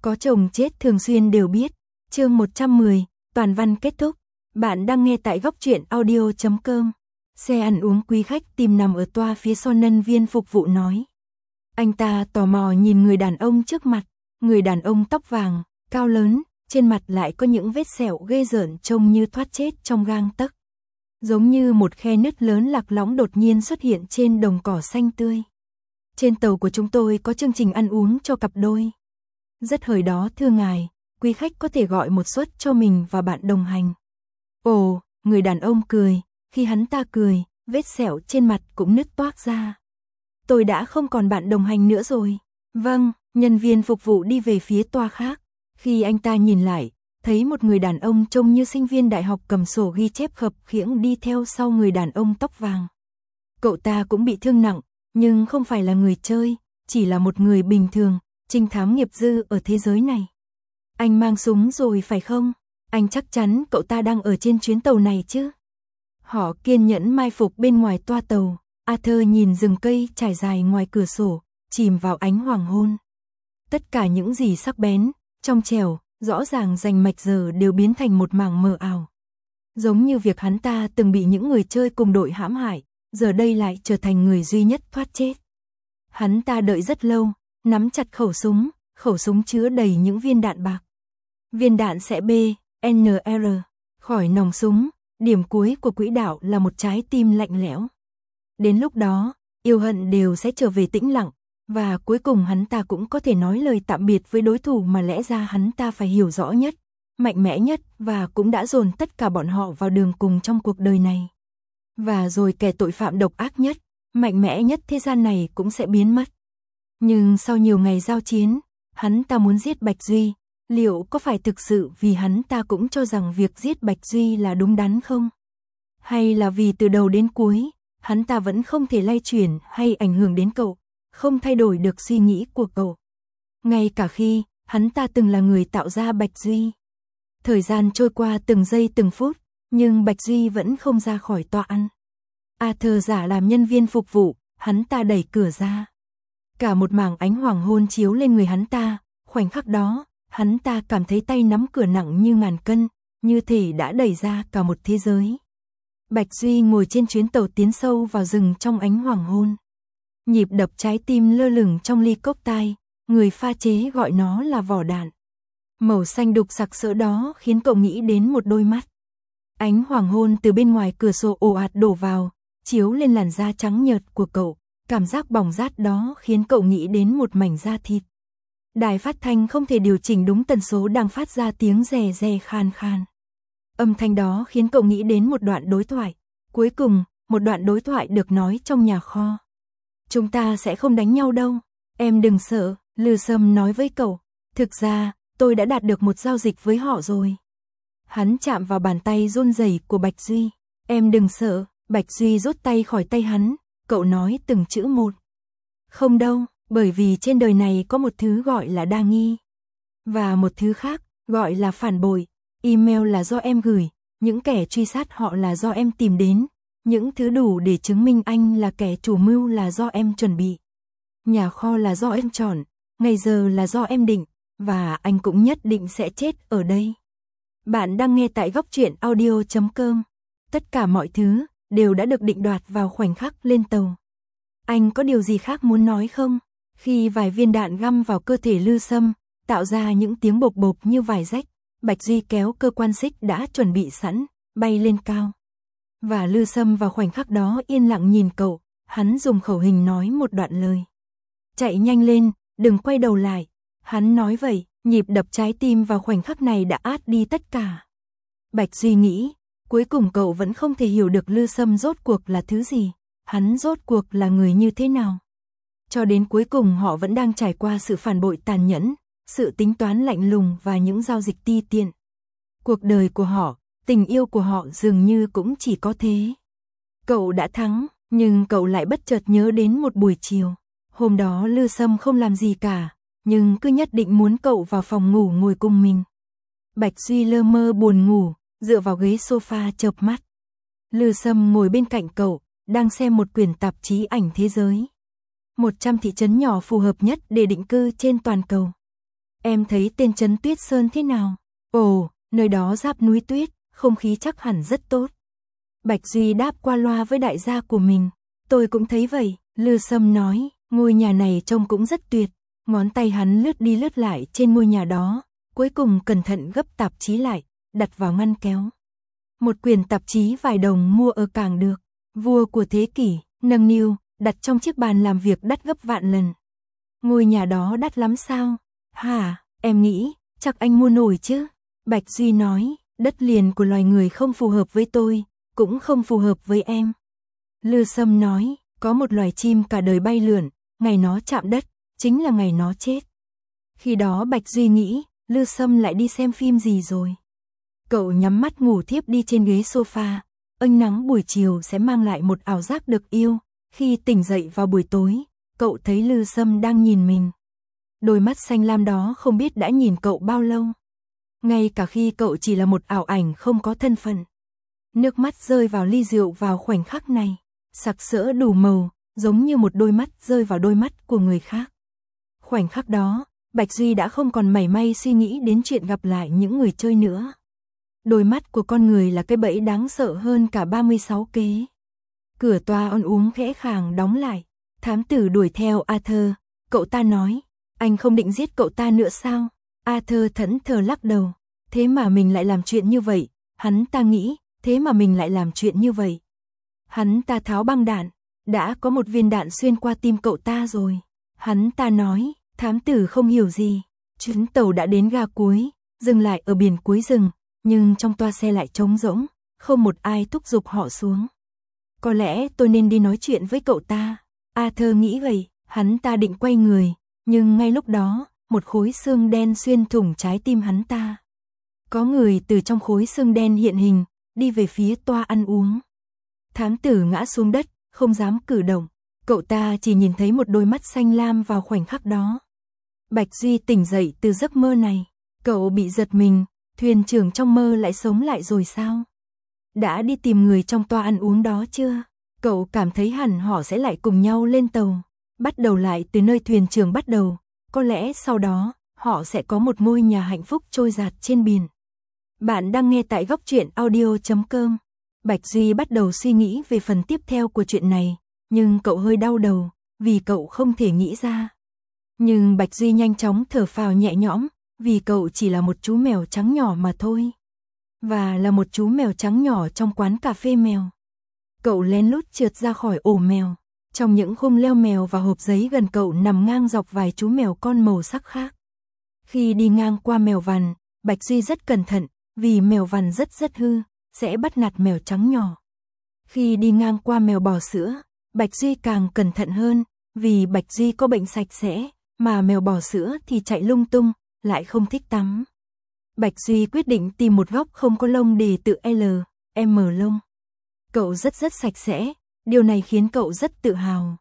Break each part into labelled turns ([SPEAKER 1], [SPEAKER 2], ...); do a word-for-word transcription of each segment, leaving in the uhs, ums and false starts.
[SPEAKER 1] Có chồng chết thường xuyên đều biết. Chương một trăm mười, toàn văn kết thúc. Bạn đang nghe tại góc truyện audio chấm com. Xe ăn uống quý khách tìm nằm ở toa phía sau, nhân viên phục vụ nói. Anh ta tò mò nhìn người đàn ông trước mặt, người đàn ông tóc vàng, cao lớn, trên mặt lại có những vết sẹo ghê rợn trông như thoát chết trong gang tấc. Giống như một khe nứt lớn lạc lõng đột nhiên xuất hiện trên đồng cỏ xanh tươi. Trên tàu của chúng tôi có chương trình ăn uống cho cặp đôi. Rất hời đó thưa ngài, quý khách có thể gọi một suất cho mình và bạn đồng hành. Ồ, người đàn ông cười, khi hắn ta cười, vết sẹo trên mặt cũng nứt toác ra. Tôi đã không còn bạn đồng hành nữa rồi. Vâng, nhân viên phục vụ đi về phía toa khác. Khi anh ta nhìn lại, thấy một người đàn ông trông như sinh viên đại học cầm sổ ghi chép khập khiễng đi theo sau người đàn ông tóc vàng. Cậu ta cũng bị thương nặng, nhưng không phải là người chơi, chỉ là một người bình thường, trinh thám nghiệp dư ở thế giới này. Anh mang súng rồi phải không? Anh chắc chắn cậu ta đang ở trên chuyến tàu này chứ? Họ kiên nhẫn mai phục bên ngoài toa tàu. Arthur nhìn rừng cây trải dài ngoài cửa sổ, chìm vào ánh hoàng hôn. Tất cả những gì sắc bén, trong trẻo, rõ ràng rành mạch giờ đều biến thành một mảng mờ ảo. Giống như việc hắn ta từng bị những người chơi cùng đội hãm hại, giờ đây lại trở thành người duy nhất thoát chết. Hắn ta đợi rất lâu, nắm chặt khẩu súng, khẩu súng chứa đầy những viên đạn bạc. Viên đạn sẽ B, N R, khỏi nòng súng, điểm cuối của quỹ đạo là một trái tim lạnh lẽo. Đến lúc đó, yêu hận đều sẽ trở về tĩnh lặng, và cuối cùng hắn ta cũng có thể nói lời tạm biệt với đối thủ mà lẽ ra hắn ta phải hiểu rõ nhất, mạnh mẽ nhất và cũng đã dồn tất cả bọn họ vào đường cùng trong cuộc đời này. Và rồi kẻ tội phạm độc ác nhất, mạnh mẽ nhất thế gian này cũng sẽ biến mất. Nhưng sau nhiều ngày giao chiến, hắn ta muốn giết Bạch Duy, liệu có phải thực sự vì hắn ta cũng cho rằng việc giết Bạch Duy là đúng đắn không? Hay là vì từ đầu đến cuối, hắn ta vẫn không thể lay chuyển hay ảnh hưởng đến cậu, không thay đổi được suy nghĩ của cậu. Ngay cả khi, hắn ta từng là người tạo ra Bạch Duy. Thời gian trôi qua từng giây từng phút, nhưng Bạch Duy vẫn không ra khỏi tòa ăn. Arthur giả làm nhân viên phục vụ, hắn ta đẩy cửa ra. Cả một mảng ánh hoàng hôn chiếu lên người hắn ta, khoảnh khắc đó, hắn ta cảm thấy tay nắm cửa nặng như ngàn cân, như thể đã đẩy ra cả một thế giới. Bạch Duy ngồi trên chuyến tàu tiến sâu vào rừng trong ánh hoàng hôn. Nhịp đập trái tim lơ lửng trong ly cốc tai, người pha chế gọi nó là vỏ đạn. Màu xanh đục sặc sỡ đó khiến cậu nghĩ đến một đôi mắt. Ánh hoàng hôn từ bên ngoài cửa sổ ồ ạt đổ vào, chiếu lên làn da trắng nhợt của cậu, cảm giác bỏng rát đó khiến cậu nghĩ đến một mảnh da thịt. Đài phát thanh không thể điều chỉnh đúng tần số đang phát ra tiếng rè rè khan khan. Âm thanh đó khiến cậu nghĩ đến một đoạn đối thoại. Cuối cùng, một đoạn đối thoại được nói trong nhà kho. Chúng ta sẽ không đánh nhau đâu, em đừng sợ, Lư Sâm nói với cậu. Thực ra, tôi đã đạt được một giao dịch với họ rồi. Hắn chạm vào bàn tay run rẩy của Bạch Duy. Em đừng sợ, Bạch Duy rút tay khỏi tay hắn, cậu nói từng chữ một. Không đâu, bởi vì trên đời này có một thứ gọi là đa nghi. Và một thứ khác, gọi là phản bội. Email là do em gửi, những kẻ truy sát họ là do em tìm đến, những thứ đủ để chứng minh anh là kẻ chủ mưu là do em chuẩn bị. Nhà kho là do em chọn, ngày giờ là do em định, và anh cũng nhất định sẽ chết ở đây. Bạn đang nghe tại góc truyện audio chấm com. Tất cả mọi thứ đều đã được định đoạt vào khoảnh khắc lên tàu. Anh có điều gì khác muốn nói không? Khi vài viên đạn găm vào cơ thể Lư Sâm, tạo ra những tiếng bộp bộp như vải rách, Bạch Duy kéo cơ quan xích đã chuẩn bị sẵn, bay lên cao. Và Lư Sâm vào khoảnh khắc đó yên lặng nhìn cậu, hắn dùng khẩu hình nói một đoạn lời. Chạy nhanh lên, đừng quay đầu lại. Hắn nói vậy, nhịp đập trái tim vào khoảnh khắc này đã át đi tất cả. Bạch Duy nghĩ, cuối cùng cậu vẫn không thể hiểu được Lư Sâm rốt cuộc là thứ gì, hắn rốt cuộc là người như thế nào. Cho đến cuối cùng họ vẫn đang trải qua sự phản bội tàn nhẫn, sự tính toán lạnh lùng và những giao dịch ti tiện. Cuộc đời của họ, tình yêu của họ dường như cũng chỉ có thế. Cậu đã thắng, nhưng cậu lại bất chợt nhớ đến một buổi chiều. Hôm đó Lư Sâm không làm gì cả, nhưng cứ nhất định muốn cậu vào phòng ngủ ngồi cùng mình. Bạch Duy lơ mơ buồn ngủ, dựa vào ghế sofa chợp mắt. Lư Sâm ngồi bên cạnh cậu, đang xem một quyển tạp chí ảnh thế giới. một trăm thị trấn nhỏ phù hợp nhất để định cư trên toàn cầu. Em thấy tên trấn Tuyết Sơn thế nào? Ồ, nơi đó giáp núi tuyết, không khí chắc hẳn rất tốt. Bạch Duy đáp qua loa với đại gia của mình. Tôi cũng thấy vậy, Lư Sâm nói, ngôi nhà này trông cũng rất tuyệt. Ngón tay hắn lướt đi lướt lại trên ngôi nhà đó, cuối cùng cẩn thận gấp tạp chí lại, đặt vào ngăn kéo. Một quyển tạp chí vài đồng mua ở cảng được. Vua của thế kỷ, nâng niu, đặt trong chiếc bàn làm việc đắt gấp vạn lần. Ngôi nhà đó đắt lắm sao? Hả, em nghĩ, chắc anh mua nổi chứ? Bạch Duy nói, đất liền của loài người không phù hợp với tôi, cũng không phù hợp với em. Lư Sâm nói, có một loài chim cả đời bay lượn, ngày nó chạm đất, chính là ngày nó chết. Khi đó Bạch Duy nghĩ, Lư Sâm lại đi xem phim gì rồi. Cậu nhắm mắt ngủ thiếp đi trên ghế sofa, ánh nắng buổi chiều sẽ mang lại một ảo giác được yêu. Khi tỉnh dậy vào buổi tối, cậu thấy Lư Sâm đang nhìn mình. Đôi mắt xanh lam đó không biết đã nhìn cậu bao lâu. Ngay cả khi cậu chỉ là một ảo ảnh không có thân phận. Nước mắt rơi vào ly rượu vào khoảnh khắc này, sặc sỡ đủ màu, giống như một đôi mắt rơi vào đôi mắt của người khác. Khoảnh khắc đó, Bạch Duy đã không còn mảy may suy nghĩ đến chuyện gặp lại những người chơi nữa. Đôi mắt của con người là cái bẫy đáng sợ hơn cả ba mươi sáu kế. Cửa toa ăn uống khẽ khàng đóng lại. Thám tử đuổi theo Arthur. Cậu ta nói, anh không định giết cậu ta nữa sao? Arthur thẫn thờ lắc đầu. Thế mà mình lại làm chuyện như vậy. Hắn ta nghĩ, thế mà mình lại làm chuyện như vậy. Hắn ta tháo băng đạn. Đã có một viên đạn xuyên qua tim cậu ta rồi. Hắn ta nói, thám tử không hiểu gì. Chuyến tàu đã đến ga cuối, dừng lại ở biển cuối rừng. Nhưng trong toa xe lại trống rỗng, không một ai thúc giục họ xuống. Có lẽ tôi nên đi nói chuyện với cậu ta. Arthur nghĩ vậy, hắn ta định quay người, nhưng ngay lúc đó, một khối xương đen xuyên thủng trái tim hắn ta. Có người từ trong khối xương đen hiện hình, đi về phía toa ăn uống. Thám tử ngã xuống đất, không dám cử động. Cậu ta chỉ nhìn thấy một đôi mắt xanh lam vào khoảnh khắc đó. Bạch Duy tỉnh dậy từ giấc mơ này. Cậu bị giật mình. Thuyền trưởng trong mơ lại sống lại rồi sao? Đã đi tìm người trong toa ăn uống đó chưa? Cậu cảm thấy hẳn họ sẽ lại cùng nhau lên tàu, bắt đầu lại từ nơi thuyền trưởng bắt đầu. Có lẽ sau đó, họ sẽ có một ngôi nhà hạnh phúc trôi dạt trên biển. Bạn đang nghe tại góc truyện audio chấm com. Bạch Duy bắt đầu suy nghĩ về phần tiếp theo của chuyện này, nhưng cậu hơi đau đầu, vì cậu không thể nghĩ ra. Nhưng Bạch Duy nhanh chóng thở phào nhẹ nhõm, vì cậu chỉ là một chú mèo trắng nhỏ mà thôi. Và là một chú mèo trắng nhỏ trong quán cà phê mèo. Cậu lén lút trượt ra khỏi ổ mèo. Trong những khung leo mèo và hộp giấy gần cậu nằm ngang dọc vài chú mèo con màu sắc khác. Khi đi ngang qua mèo vằn, Bạch Duy rất cẩn thận, vì mèo vằn rất rất hư, sẽ bắt nạt mèo trắng nhỏ. Khi đi ngang qua mèo bò sữa, Bạch Duy càng cẩn thận hơn, vì Bạch Duy có bệnh sạch sẽ, mà mèo bò sữa thì chạy lung tung, lại không thích tắm. Bạch Duy quyết định tìm một góc không có lông để tự L, M lông. Cậu rất rất sạch sẽ, điều này khiến cậu rất tự hào.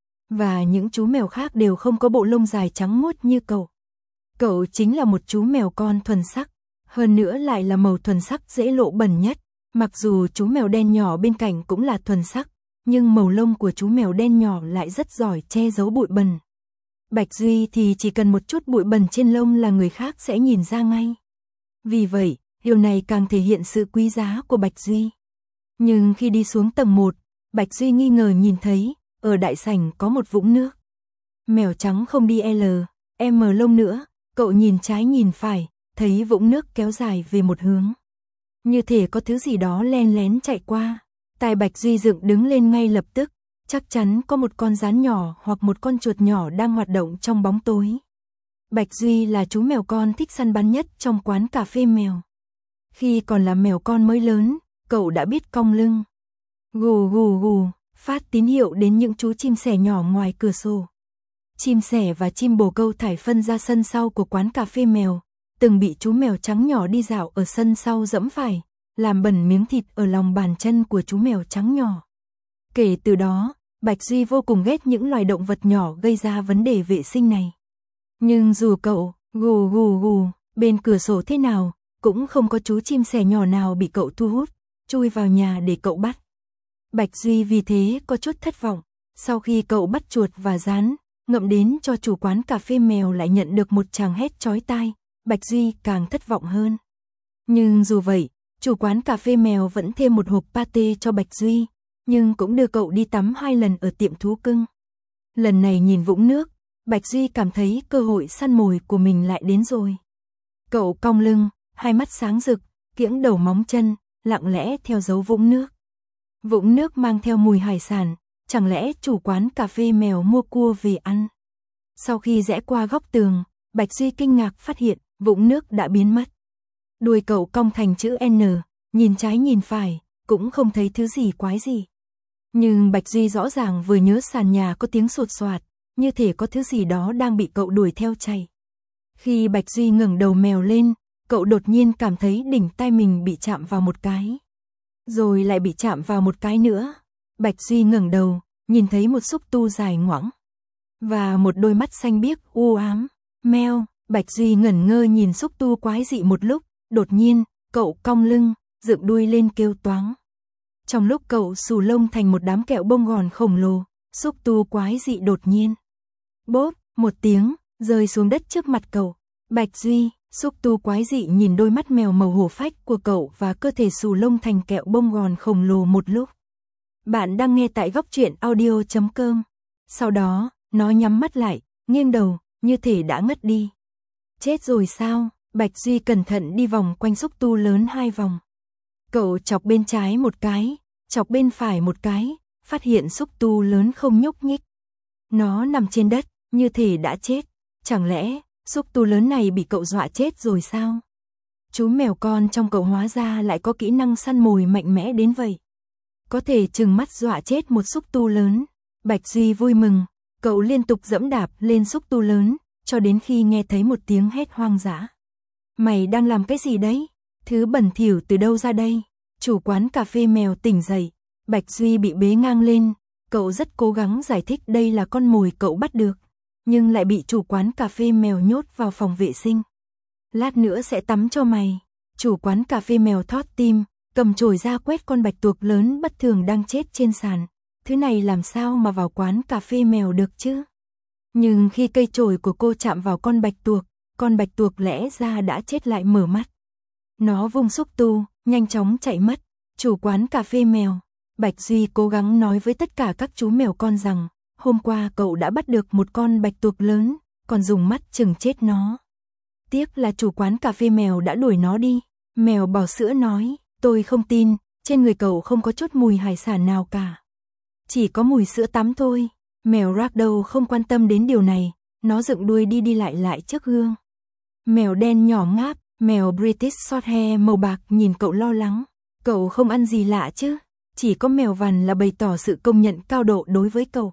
[SPEAKER 1] Và những chú mèo khác đều không có bộ lông dài trắng muốt như cậu. Cậu chính là một chú mèo con thuần sắc, hơn nữa lại là màu thuần sắc dễ lộ bẩn nhất. Mặc dù chú mèo đen nhỏ bên cạnh cũng là thuần sắc, nhưng màu lông của chú mèo đen nhỏ lại rất giỏi che giấu bụi bẩn. Bạch Duy thì chỉ cần một chút bụi bẩn trên lông là người khác sẽ nhìn ra ngay. Vì vậy, điều này càng thể hiện sự quý giá của Bạch Duy. Nhưng khi đi xuống tầng một, Bạch Duy nghi ngờ nhìn thấy, ở đại sảnh có một vũng nước. Mèo trắng không đi L, M lông nữa, cậu nhìn trái nhìn phải, thấy vũng nước kéo dài về một hướng. Như thể có thứ gì đó len lén chạy qua. Tai Bạch Duy dựng đứng lên ngay lập tức, chắc chắn có một con gián nhỏ hoặc một con chuột nhỏ đang hoạt động trong bóng tối. Bạch Duy là chú mèo con thích săn bắn nhất trong quán cà phê mèo. Khi còn là mèo con mới lớn, cậu đã biết cong lưng. Gù gù gù, phát tín hiệu đến những chú chim sẻ nhỏ ngoài cửa sổ. Chim sẻ và chim bồ câu thải phân ra sân sau của quán cà phê mèo, từng bị chú mèo trắng nhỏ đi dạo ở sân sau dẫm phải, làm bẩn miếng thịt ở lòng bàn chân của chú mèo trắng nhỏ. Kể từ đó, Bạch Duy vô cùng ghét những loài động vật nhỏ gây ra vấn đề vệ sinh này. Nhưng dù cậu, gù gù gù, bên cửa sổ thế nào, cũng không có chú chim sẻ nhỏ nào bị cậu thu hút, chui vào nhà để cậu bắt. Bạch Duy vì thế có chút thất vọng, sau khi cậu bắt chuột và gián, ngậm đến cho chủ quán cà phê mèo lại nhận được một tràng hét chói tai, Bạch Duy càng thất vọng hơn. Nhưng dù vậy, chủ quán cà phê mèo vẫn thêm một hộp pate cho Bạch Duy, nhưng cũng đưa cậu đi tắm hai lần ở tiệm thú cưng. Lần này nhìn vũng nước, Bạch Duy cảm thấy cơ hội săn mồi của mình lại đến rồi. Cậu cong lưng, hai mắt sáng rực, kiễng đầu móng chân, lặng lẽ theo dấu vũng nước. Vũng nước mang theo mùi hải sản, chẳng lẽ chủ quán cà phê mèo mua cua về ăn? Sau khi rẽ qua góc tường, Bạch Duy kinh ngạc phát hiện vũng nước đã biến mất. Đuôi cậu cong thành chữ N, nhìn trái nhìn phải, cũng không thấy thứ gì quái gì. Nhưng Bạch Duy rõ ràng vừa nhớ sàn nhà có tiếng sột soạt, như thể có thứ gì đó đang bị cậu đuổi theo chạy. Khi Bạch Duy ngẩng đầu mèo lên, cậu đột nhiên cảm thấy đỉnh tai mình bị chạm vào một cái. Rồi lại bị chạm vào một cái nữa. Bạch Duy ngẩng đầu, nhìn thấy một xúc tu dài ngoẵng. Và một đôi mắt xanh biếc u ám. Meo, Bạch Duy ngẩn ngơ nhìn xúc tu quái dị một lúc, đột nhiên, cậu cong lưng, dựng đuôi lên kêu toáng. Trong lúc cậu xù lông thành một đám kẹo bông gòn khổng lồ, xúc tu quái dị đột nhiên. Bốp, một tiếng, rơi xuống đất trước mặt cậu. Bạch Duy, xúc tu quái dị nhìn đôi mắt mèo màu hổ phách của cậu và cơ thể xù lông thành kẹo bông gòn khổng lồ một lúc. Bạn đang nghe tại góc truyện audio chấm com. Sau đó, nó nhắm mắt lại, nghiêng đầu, như thể đã ngất đi. Chết rồi sao? Bạch Duy cẩn thận đi vòng quanh xúc tu lớn hai vòng. Cậu chọc bên trái một cái, chọc bên phải một cái, phát hiện xúc tu lớn không nhúc nhích. Nó nằm trên đất, như thể đã chết. Chẳng lẽ, xúc tu lớn này bị cậu dọa chết rồi sao? Chú mèo con trong cậu hóa ra lại có kỹ năng săn mồi mạnh mẽ đến vậy. Có thể trừng mắt dọa chết một xúc tu lớn. Bạch Duy vui mừng, cậu liên tục giẫm đạp lên xúc tu lớn, cho đến khi nghe thấy một tiếng hét hoang dã. Mày đang làm cái gì đấy? Thứ bẩn thỉu từ đâu ra đây? Chủ quán cà phê mèo tỉnh dậy. Bạch Duy bị bế ngang lên. Cậu rất cố gắng giải thích đây là con mồi cậu bắt được, nhưng lại bị chủ quán cà phê mèo nhốt vào phòng vệ sinh. Lát nữa sẽ tắm cho mày. Chủ quán cà phê mèo thót tim, cầm chổi ra quét con bạch tuộc lớn bất thường đang chết trên sàn. Thứ này làm sao mà vào quán cà phê mèo được chứ? Nhưng khi cây chổi của cô chạm vào con bạch tuộc, con bạch tuộc lẽ ra đã chết lại mở mắt. Nó vung xúc tu, nhanh chóng chạy mất. Chủ quán cà phê mèo, Bạch Duy cố gắng nói với tất cả các chú mèo con rằng, hôm qua cậu đã bắt được một con bạch tuộc lớn, còn dùng mắt chừng chết nó. Tiếc là chủ quán cà phê mèo đã đuổi nó đi. Mèo bò sữa nói, tôi không tin, trên người cậu không có chút mùi hải sản nào cả. Chỉ có mùi sữa tắm thôi. Mèo Ragdoll không quan tâm đến điều này, nó dựng đuôi đi đi lại lại trước gương. Mèo đen nhỏ ngáp, mèo British Shorthair màu bạc nhìn cậu lo lắng. Cậu không ăn gì lạ chứ? Chỉ có mèo vằn là bày tỏ sự công nhận cao độ đối với cậu.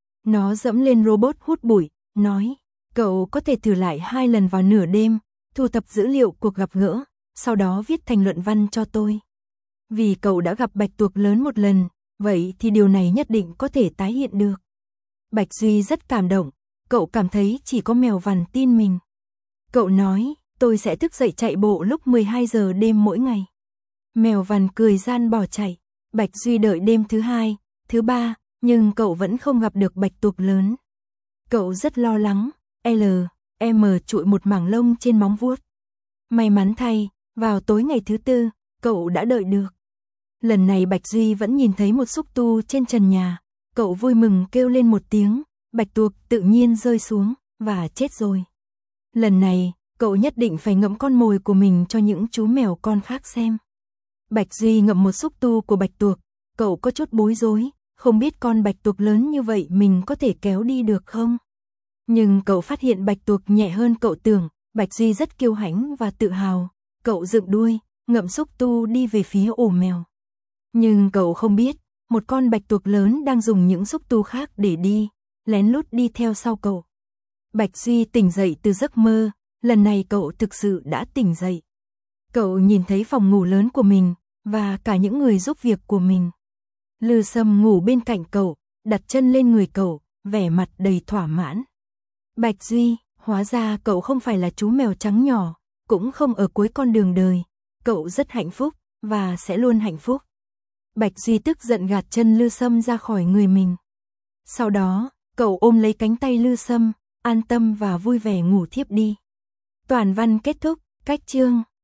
[SPEAKER 1] Nó dẫm lên robot hút bụi, nói, cậu có thể thử lại hai lần vào nửa đêm, thu thập dữ liệu cuộc gặp gỡ, sau đó viết thành luận văn cho tôi. Vì cậu đã gặp bạch tuộc lớn một lần, vậy thì điều này nhất định có thể tái hiện được. Bạch Duy rất cảm động, cậu cảm thấy chỉ có mèo vằn tin mình. Cậu nói, tôi sẽ thức dậy chạy bộ lúc mười hai giờ đêm mỗi ngày. Mèo vằn cười gian bỏ chạy. Bạch Duy đợi đêm thứ hai, thứ ba, nhưng cậu vẫn không gặp được bạch tuộc lớn. Cậu rất lo lắng, L, M trụi một mảng lông trên móng vuốt. May mắn thay, vào tối ngày thứ tư, cậu đã đợi được. Lần này Bạch Duy vẫn nhìn thấy một xúc tu trên trần nhà. Cậu vui mừng kêu lên một tiếng, bạch tuộc tự nhiên rơi xuống, và chết rồi. Lần này, cậu nhất định phải ngậm con mồi của mình cho những chú mèo con khác xem. Bạch Duy ngậm một xúc tu của bạch tuộc, cậu có chút bối rối, không biết con bạch tuộc lớn như vậy mình có thể kéo đi được không? Nhưng cậu phát hiện bạch tuộc nhẹ hơn cậu tưởng. Bạch Duy rất kiêu hãnh và tự hào, cậu dựng đuôi, ngậm xúc tu đi về phía ổ mèo. Nhưng cậu không biết, một con bạch tuộc lớn đang dùng những xúc tu khác để đi, lén lút đi theo sau cậu. Bạch Duy tỉnh dậy từ giấc mơ, lần này cậu thực sự đã tỉnh dậy. Cậu nhìn thấy phòng ngủ lớn của mình, và cả những người giúp việc của mình. Lư Sâm ngủ bên cạnh cậu, đặt chân lên người cậu, vẻ mặt đầy thỏa mãn. Bạch Duy, hóa ra cậu không phải là chú mèo trắng nhỏ, cũng không ở cuối con đường đời. Cậu rất hạnh phúc, và sẽ luôn hạnh phúc. Bạch Duy tức giận gạt chân Lư Sâm ra khỏi người mình. Sau đó, Cậu ôm lấy cánh tay Lư Sâm, an tâm và vui vẻ ngủ thiếp đi. Toàn văn kết thúc, cách chương.